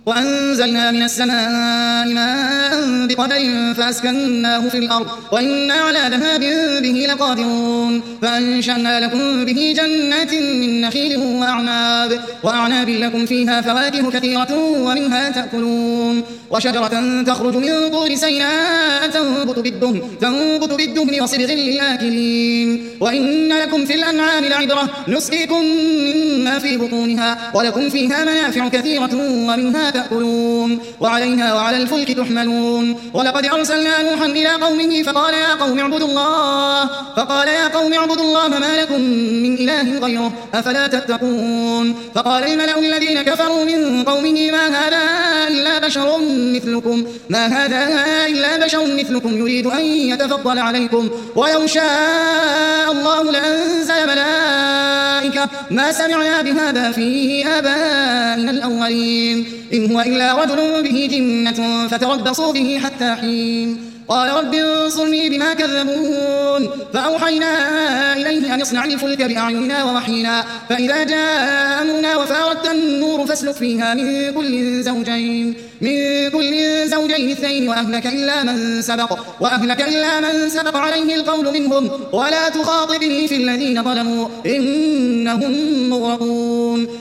وأنزلنا من السماء ماء بقدر فأسكناه في الأرض وإنا على ذهاب به لقادرون فأنشأنا لكم به جنات من نخيل وأعناب لكم فيها فواكه كثيرة ومنها تأكلون وشجرة تخرج من طور سيناء تنبت بالدهن وصبغ للآكلين وإن لكم في الأنعام لعبرة نسقيكم مما في بطونها ولكم فيها منافع كثيرة ومنها تأكلون وعليها وعلى الفلك تحملون ولقد أرسلنا نوحا إلى قومه فقال يا قوم اعبدوا الله ما لكم من إله غيره أفلا تتقون فقال الملأ الذين كفروا من قومه ما هذا إلا بشر مثلكم يريد أن يتفضل عليكم ولو شاء الله لأنزل ملائكة ما سمعنا بهذا في آبائنا الأولين إن هو إلا رجل به جنة فتربصوا به حتى حين قال رب انصرني بما كذبون فأوحينا إليه أن اصنع الفلك بأعيننا ووحينا فإذا جاء أمرنا وفارت النور فاسلك فيها من كل زوجين اثنين وأهلك إلا من سبق عليه القول منهم ولا تخاطبني في الذين ظلموا إنهم مغرقون